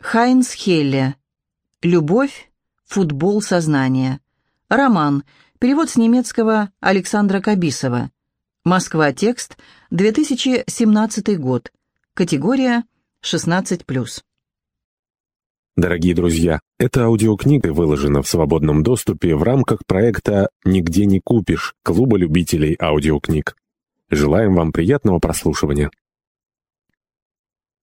Хайнц Хелле. «Любовь. Футбол сознания». Роман. Перевод с немецкого Александра Кабисова. Москва. Текст. 2017 год. Категория 16+. Дорогие друзья, эта аудиокнига выложена в свободном доступе в рамках проекта «Нигде не купишь» Клуба любителей аудиокниг. Желаем вам приятного прослушивания.